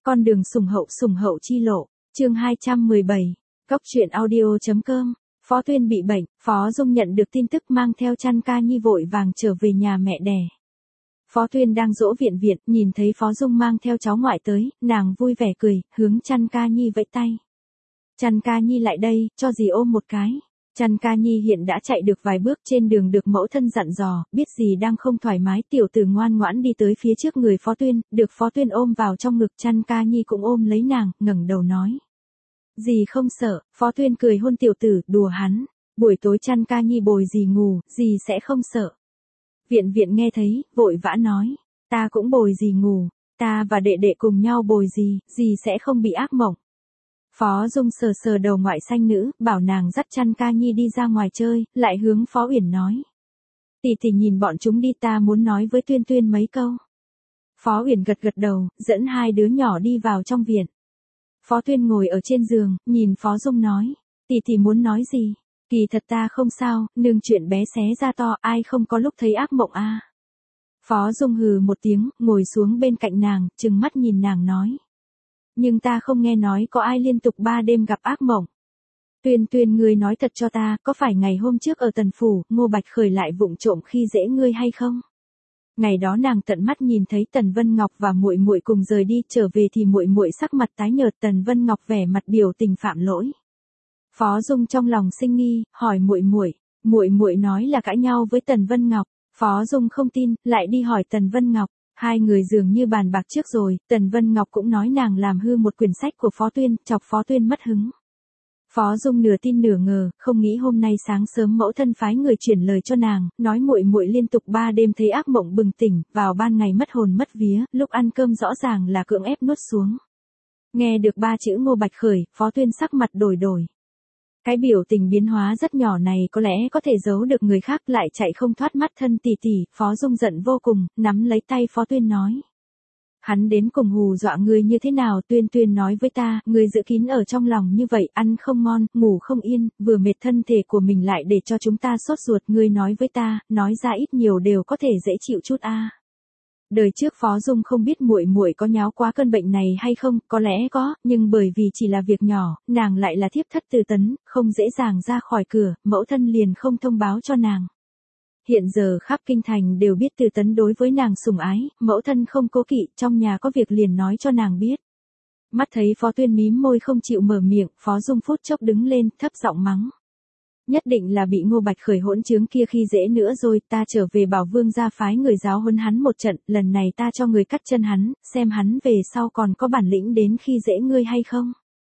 Con đường sủng hậu chi lộ, chương 217, Cốc truyện audio.com. Phó Tuyên bị bệnh, Phó Dung nhận được tin tức mang theo chăn ca nhi vội vàng trở về nhà mẹ đẻ. Phó Tuyên đang dỗ viện viện, nhìn thấy Phó Dung mang theo cháu ngoại tới, nàng vui vẻ cười, hướng chăn ca nhi vẫy tay. Chăn ca nhi lại đây, cho dì ôm một cái. Chăn ca nhi hiện đã chạy được vài bước, trên đường được mẫu thân dặn dò, biết dì đang không thoải mái, tiểu tử ngoan ngoãn đi tới phía trước người Phó Tuyên, được Phó Tuyên ôm vào trong ngực, chăn ca nhi cũng ôm lấy nàng, ngẩng đầu nói. Dì không sợ. Phó Tuyên cười hôn tiểu tử, đùa hắn. Buổi tối chăn ca nhi bồi dì ngủ, dì sẽ không sợ. Viện viện nghe thấy, vội vã nói. Ta cũng bồi dì ngủ, ta và đệ đệ cùng nhau bồi dì sẽ không bị ác mộng. Phó Dung sờ sờ đầu ngoại xanh nữ, bảo nàng dắt chăn ca nhi đi ra ngoài chơi, lại hướng Phó Uyển nói. Tỷ nhìn bọn chúng đi, ta muốn nói với Tuyên Tuyên mấy câu. Phó Uyển gật gật đầu, dẫn hai đứa nhỏ đi vào trong viện. Phó Tuyên ngồi ở trên giường, nhìn Phó Dung nói. Tỷ muốn nói gì? Kỳ thật ta không sao, nương chuyện bé xé ra to, ai không có lúc thấy ác mộng a. Phó Dung hừ một tiếng, ngồi xuống bên cạnh nàng, trừng mắt nhìn nàng nói. Nhưng ta không nghe nói có ai liên tục 3 đêm gặp ác mộng. Tuyên ngươi nói thật cho ta, có phải ngày hôm trước ở Tần Phủ, Ngô Bạch Khởi lại vụng trộm khi dễ ngươi hay không? Ngày đó nàng tận mắt nhìn thấy Tần Vân Ngọc và muội muội cùng rời đi, trở về thì muội muội sắc mặt tái nhợt, Tần Vân Ngọc vẻ mặt biểu tình phạm lỗi. Phó Dung trong lòng sinh nghi, hỏi muội muội nói là cãi nhau với Tần Vân Ngọc. Phó Dung không tin, lại đi hỏi Tần Vân Ngọc. Hai người dường như bàn bạc trước rồi, Tần Vân Ngọc cũng nói nàng làm hư một quyển sách của Phó Tuyên, chọc Phó Tuyên mất hứng. Phó Dung nửa tin nửa ngờ, không nghĩ hôm nay sáng sớm mẫu thân phái người chuyển lời cho nàng, nói muội muội liên tục 3 đêm thấy ác mộng bừng tỉnh, vào ban ngày mất hồn mất vía, lúc ăn cơm rõ ràng là cưỡng ép nuốt xuống. Nghe được 3 chữ Ngô Bạch Khởi, Phó Tuyên sắc mặt đổi. Cái biểu tình biến hóa rất nhỏ này có lẽ có thể giấu được người khác, lại chạy không thoát mắt thân tỷ, Phó Dung giận vô cùng, nắm lấy tay Phó Tuyên nói. Hắn đến cùng hù dọa ngươi như thế nào? Tuyên nói với ta, ngươi giữ kín ở trong lòng như vậy, ăn không ngon, ngủ không yên, vừa mệt thân thể của mình lại để cho chúng ta sốt ruột, ngươi nói với ta, nói ra ít nhiều đều có thể dễ chịu chút a. Đời trước Phó Dung không biết muội muội có nháo quá cơn bệnh này hay không, có lẽ có, nhưng bởi vì chỉ là việc nhỏ, nàng lại là thiếp thất Từ Tấn, không dễ dàng ra khỏi cửa, mẫu thân liền không thông báo cho nàng. Hiện giờ khắp kinh thành đều biết Từ Tấn đối với nàng sủng ái, mẫu thân không cố kỵ, trong nhà có việc liền nói cho nàng biết. Mắt thấy Phó Tuyên mím môi không chịu mở miệng, Phó Dung phút chốc đứng lên, thấp giọng mắng. Nhất định là bị Ngô Bạch Khởi hỗn trướng kia khi dễ nữa rồi, ta trở về bảo Vương gia phái người giáo huấn hắn một trận, lần này ta cho người cắt chân hắn, xem hắn về sau còn có bản lĩnh đến khi dễ ngươi hay không.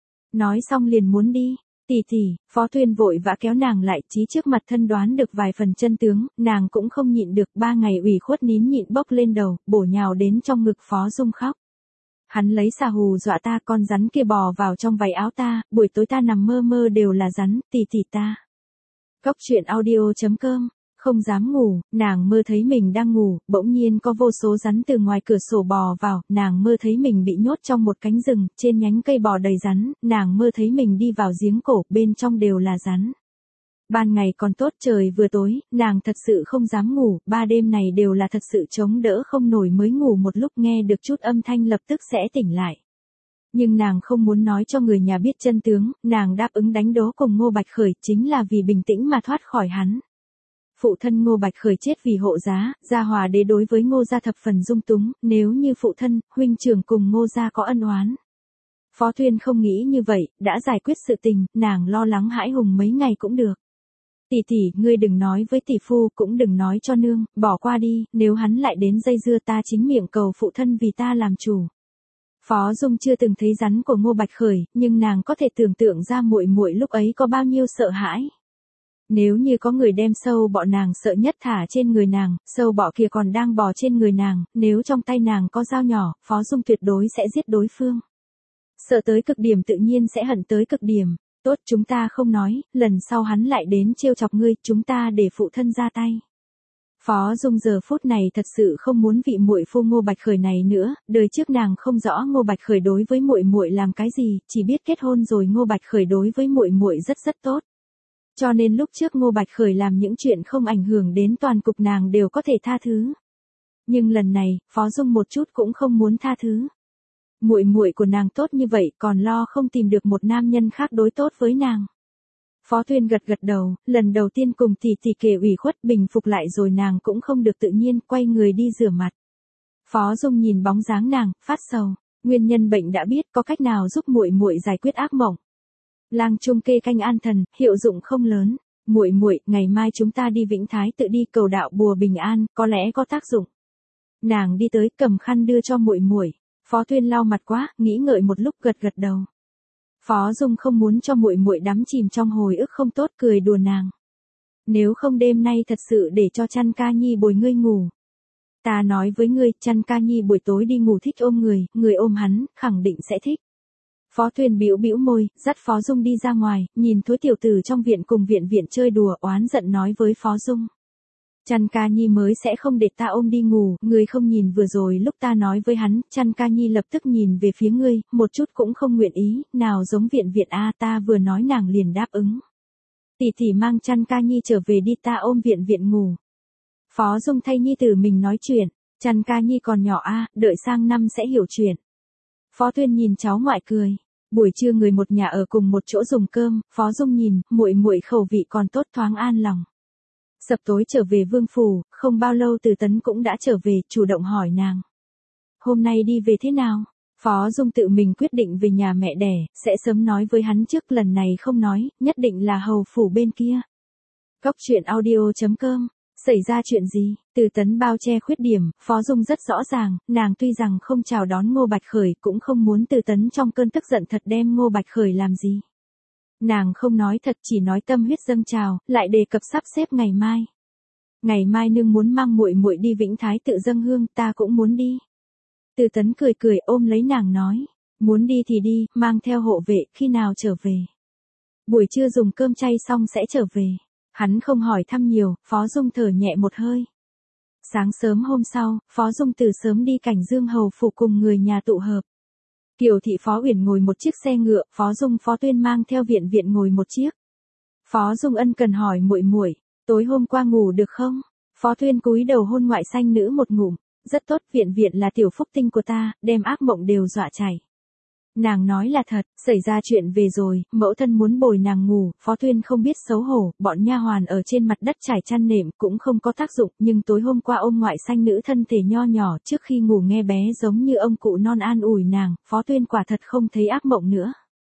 Nói xong liền muốn đi. Tỷ, Phó Tuyên vội vã kéo nàng lại, chí trước mặt thân đoán được vài phần chân tướng, nàng cũng không nhịn được, 3 ngày ủy khuất nín nhịn bốc lên đầu, bổ nhào đến trong ngực Phó Dung khóc. Hắn lấy xà hù dọa ta, con rắn kia bò vào trong váy áo ta, buổi tối ta nằm mơ đều là rắn, tỷ ta. Cốc truyện audio.com. Không dám ngủ, nàng mơ thấy mình đang ngủ, bỗng nhiên có vô số rắn từ ngoài cửa sổ bò vào, nàng mơ thấy mình bị nhốt trong một cánh rừng, trên nhánh cây bò đầy rắn, nàng mơ thấy mình đi vào giếng cổ, bên trong đều là rắn. Ban ngày còn tốt, trời vừa tối, nàng thật sự không dám ngủ, 3 đêm này đều là thật sự chống đỡ không nổi, mới ngủ một lúc nghe được chút âm thanh lập tức sẽ tỉnh lại. Nhưng nàng không muốn nói cho người nhà biết chân tướng, nàng đáp ứng đánh đố cùng Ngô Bạch Khởi chính là vì bình tĩnh mà thoát khỏi hắn. Phụ thân Ngô Bạch Khởi chết vì hộ giá, Gia Hòa đế đối với Ngô gia thập phần dung túng, nếu như phụ thân, huynh trưởng cùng Ngô gia có ân oán. Phó Tuyên không nghĩ như vậy, đã giải quyết sự tình, nàng lo lắng hãi hùng mấy ngày cũng được. Tỷ, ngươi đừng nói với tỷ phu, cũng đừng nói cho nương, bỏ qua đi, nếu hắn lại đến dây dưa ta chính miệng cầu phụ thân vì ta làm chủ. Phó Dung chưa từng thấy rắn của Ngô Bạch Khởi, nhưng nàng có thể tưởng tượng ra muội muội lúc ấy có bao nhiêu sợ hãi. Nếu như có người đem sâu bọ nàng sợ nhất thả trên người nàng, sâu bọ kia còn đang bò trên người nàng, nếu trong tay nàng có dao nhỏ, Phó Dung tuyệt đối sẽ giết đối phương. Sợ tới cực điểm tự nhiên sẽ hận tới cực điểm. Tốt, chúng ta không nói, lần sau hắn lại đến trêu chọc ngươi, chúng ta để phụ thân ra tay. Phó Dung giờ phút này thật sự không muốn vị muội phu Ngô Bạch Khởi này nữa, đời trước nàng không rõ Ngô Bạch Khởi đối với muội muội làm cái gì, chỉ biết kết hôn rồi Ngô Bạch Khởi đối với muội muội rất tốt. Cho nên lúc trước Ngô Bạch Khởi làm những chuyện không ảnh hưởng đến toàn cục nàng đều có thể tha thứ. Nhưng lần này, Phó Dung một chút cũng không muốn tha thứ. Muội muội của nàng tốt như vậy còn lo không tìm được một nam nhân khác đối tốt với nàng. Phó Tuyên gật gật đầu, lần đầu tiên cùng tỷ tỷ kể ủy khuất bình phục lại rồi nàng cũng không được tự nhiên quay người đi rửa mặt. Phó Dung nhìn bóng dáng nàng, phát sầu, nguyên nhân bệnh đã biết có cách nào giúp muội muội giải quyết ác mộng. Lang trung kê canh an thần, hiệu dụng không lớn. Muội muội, ngày mai chúng ta đi Vĩnh Thái tự đi cầu đạo bùa bình an, có lẽ có tác dụng. Nàng đi tới cầm khăn đưa cho muội muội. Phó Tuyên lau mặt quá, nghĩ ngợi một lúc gật gật đầu. Phó Dung không muốn cho muội muội đắm chìm trong hồi ức không tốt, cười đùa nàng. Nếu không đêm nay thật sự để cho Chăn Ca Nhi bồi ngươi ngủ. Ta nói với ngươi, Chăn Ca Nhi buổi tối đi ngủ thích ôm người ôm hắn, khẳng định sẽ thích. Phó Tuyên bĩu bĩu môi, dắt Phó Dung đi ra ngoài, nhìn thối tiểu tử trong viện cùng viện chơi đùa, oán giận nói với Phó Dung. Chăn Ca Nhi mới sẽ không để ta ôm đi ngủ, ngươi không nhìn vừa rồi lúc ta nói với hắn, Chăn Ca Nhi lập tức nhìn về phía ngươi, một chút cũng không nguyện ý, nào giống viện a, ta vừa nói nàng liền đáp ứng. Tỷ tỷ mang Chăn Ca Nhi trở về đi, ta ôm viện ngủ. Phó Dung thay nhi tử mình nói chuyện, Chăn Ca Nhi còn nhỏ a, đợi sang năm sẽ hiểu chuyện. Phó Tuyên nhìn cháu ngoại cười. Buổi trưa người một nhà ở cùng một chỗ dùng cơm, Phó Dung nhìn, muội muội khẩu vị còn tốt, thoáng an lòng. Sập tối trở về Vương phủ, không bao lâu Từ Tấn cũng đã trở về, chủ động hỏi nàng. Hôm nay đi về thế nào? Phó Dung tự mình quyết định về nhà mẹ đẻ, sẽ sớm nói với hắn trước, lần này không nói, nhất định là hầu phủ bên kia. Góc truyện audio.com. Xảy ra chuyện gì? Từ Tấn bao che khuyết điểm, Phó Dung rất rõ ràng, nàng tuy rằng không chào đón Ngô Bạch Khởi cũng không muốn Từ Tấn trong cơn tức giận thật đem Ngô Bạch Khởi làm gì. Nàng không nói thật, chỉ nói tâm huyết dâng trào, lại đề cập sắp xếp ngày mai. Ngày mai nương muốn mang muội muội đi Vĩnh Thái tự dâng hương, ta cũng muốn đi. Từ Tấn cười cười ôm lấy nàng nói, muốn đi thì đi, mang theo hộ vệ, khi nào trở về. Buổi trưa dùng cơm chay xong sẽ trở về. Hắn không hỏi thăm nhiều, Phó Dung thở nhẹ một hơi. Sáng sớm hôm sau, Phó Dung từ sớm đi Cảnh Dương hầu phủ cùng người nhà tụ hợp. Kiều thị Phó Uyển ngồi một chiếc xe ngựa, Phó Dung Phó Tuyên mang theo viện ngồi một chiếc. Phó Dung ân cần hỏi muội muội, tối hôm qua ngủ được không? Phó Tuyên cúi đầu hôn ngoại xanh nữ một ngụm, rất tốt, viện là tiểu phúc tinh của ta, đem ác mộng đều dọa chảy. Nàng nói là thật, xảy ra chuyện về rồi, mẫu thân muốn bồi nàng ngủ, Phó Tuyên không biết xấu hổ, bọn nha hoàn ở trên mặt đất trải chăn nệm cũng không có tác dụng, nhưng tối hôm qua ôm ngoại xanh nữ thân thể nho nhỏ trước khi ngủ nghe bé giống như ông cụ non an ủi nàng, Phó Tuyên quả thật không thấy ác mộng nữa.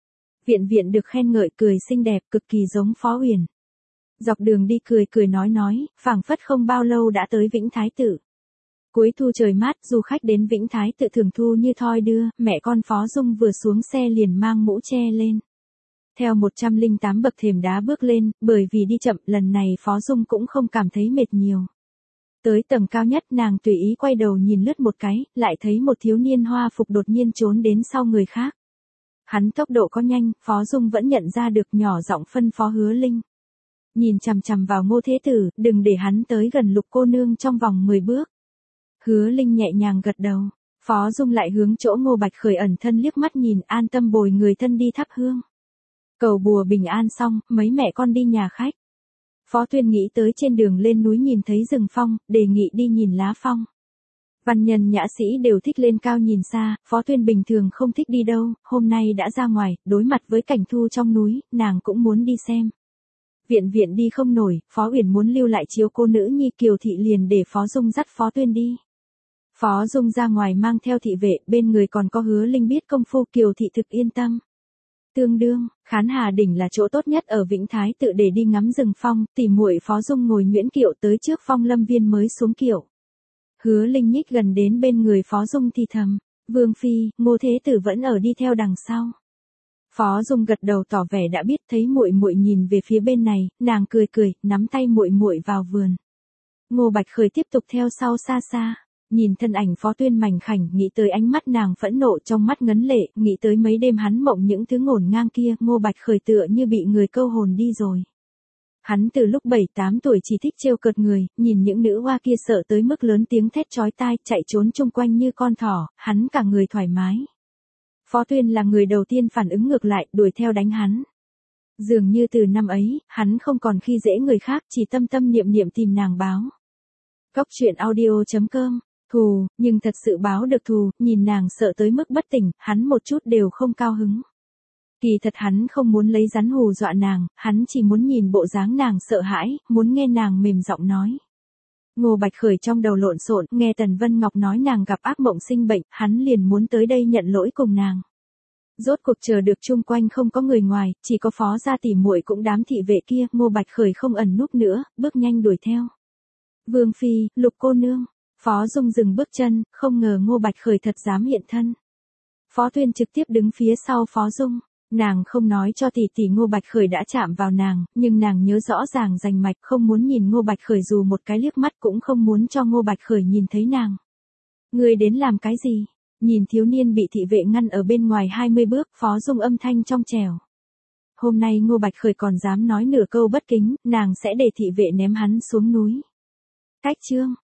Viện được khen ngợi cười xinh đẹp cực kỳ giống Phó Uyển. Dọc đường đi cười nói, phảng phất không bao lâu đã tới Vĩnh Thái Tự. Cuối thu trời mát, du khách đến Vĩnh Thái Tự thường thu như thoi đưa, mẹ con Phó Dung vừa xuống xe liền mang mũ che lên. Theo 108 bậc thềm đá bước lên, bởi vì đi chậm lần này Phó Dung cũng không cảm thấy mệt nhiều. Tới tầng cao nhất nàng tùy ý quay đầu nhìn lướt một cái, lại thấy một thiếu niên hoa phục đột nhiên trốn đến sau người khác. Hắn tốc độ có nhanh, Phó Dung vẫn nhận ra được, nhỏ giọng phân phó Hứa Linh. Nhìn chằm chằm vào Ngô Thế Tử, đừng để hắn tới gần Lục cô nương trong vòng 10 bước. Hứa Linh nhẹ nhàng gật đầu. Phó Dung lại hướng chỗ Ngô Bạch Khởi ẩn thân liếc mắt nhìn, an tâm bồi người thân đi thắp hương. Cầu bùa bình an xong, mấy mẹ con đi nhà khách. Phó Tuyên nghĩ tới trên đường lên núi nhìn thấy rừng phong, đề nghị đi nhìn lá phong. Văn nhân nhã sĩ đều thích lên cao nhìn xa, Phó Tuyên bình thường không thích đi đâu, hôm nay đã ra ngoài, đối mặt với cảnh thu trong núi, nàng cũng muốn đi xem. Viện đi không nổi, Phó Uyển muốn lưu lại chiếu cô nữ nhi, Kiều thị liền để Phó Dung dắt Phó Tuyên đi. Phó Dung ra ngoài mang theo thị vệ, bên người còn có Hứa Linh biết công phu, Kiều thị thực yên tâm. Tương đương, Khán Hà đỉnh là chỗ tốt nhất ở Vĩnh Thái Tự để đi ngắm rừng phong, tỉ muội Phó Dung ngồi nhuyễn kiệu tới trước Phong Lâm Viên mới xuống kiệu. Hứa Linh nhích gần đến bên người Phó Dung thì thầm, Vương phi, Ngô Thế Tử vẫn ở đi theo đằng sau. Phó Dung gật đầu tỏ vẻ đã biết, thấy muội muội nhìn về phía bên này, nàng cười, nắm tay muội muội vào vườn. Ngô Bạch Khởi tiếp tục theo sau xa xa, nhìn thân ảnh Phó Tuyên mảnh khảnh, nghĩ tới ánh mắt nàng phẫn nộ trong mắt ngấn lệ, nghĩ tới mấy đêm hắn mộng những thứ ngổn ngang kia, Ngô Bạch Khởi tựa như bị người câu hồn đi rồi. Hắn từ lúc 7-8 tuổi chỉ thích trêu cợt người, nhìn những nữ hoa kia sợ tới mức lớn tiếng thét chói tai, chạy trốn chung quanh như con thỏ, hắn cả người thoải mái. Phó Tuyên là người đầu tiên phản ứng ngược lại, đuổi theo đánh hắn. Dường như từ năm ấy, hắn không còn khi dễ người khác, chỉ tâm niệm tìm nàng báo. Góc truyện audio.com Thù, nhưng thật sự báo được thù, nhìn nàng sợ tới mức bất tỉnh, hắn một chút đều không cao hứng. Kỳ thật hắn không muốn lấy rắn hù dọa nàng, hắn chỉ muốn nhìn bộ dáng nàng sợ hãi, muốn nghe nàng mềm giọng nói. Ngô Bạch Khởi trong đầu lộn xộn, nghe Tần Vân Ngọc nói nàng gặp ác mộng sinh bệnh, hắn liền muốn tới đây nhận lỗi cùng nàng. Rốt cuộc chờ được chung quanh không có người ngoài, chỉ có Phó gia tỷ muội cũng đám thị vệ kia, Ngô Bạch Khởi không ẩn núp nữa, bước nhanh đuổi theo. Vương phi, Lục cô nương. Phó Dung dừng bước chân, không ngờ Ngô Bạch Khởi thật dám hiện thân. Phó Tuyên trực tiếp đứng phía sau Phó Dung. Nàng không nói cho tỷ tỷ Ngô Bạch Khởi đã chạm vào nàng, nhưng nàng nhớ rõ ràng rành mạch, không muốn nhìn Ngô Bạch Khởi dù một cái liếc mắt, cũng không muốn cho Ngô Bạch Khởi nhìn thấy nàng. Ngươi đến làm cái gì? Nhìn thiếu niên bị thị vệ ngăn ở bên ngoài 20 bước, Phó Dung âm thanh trong trẻo. Hôm nay Ngô Bạch Khởi còn dám nói nửa câu bất kính, nàng sẽ để thị vệ ném hắn xuống núi. Cách chương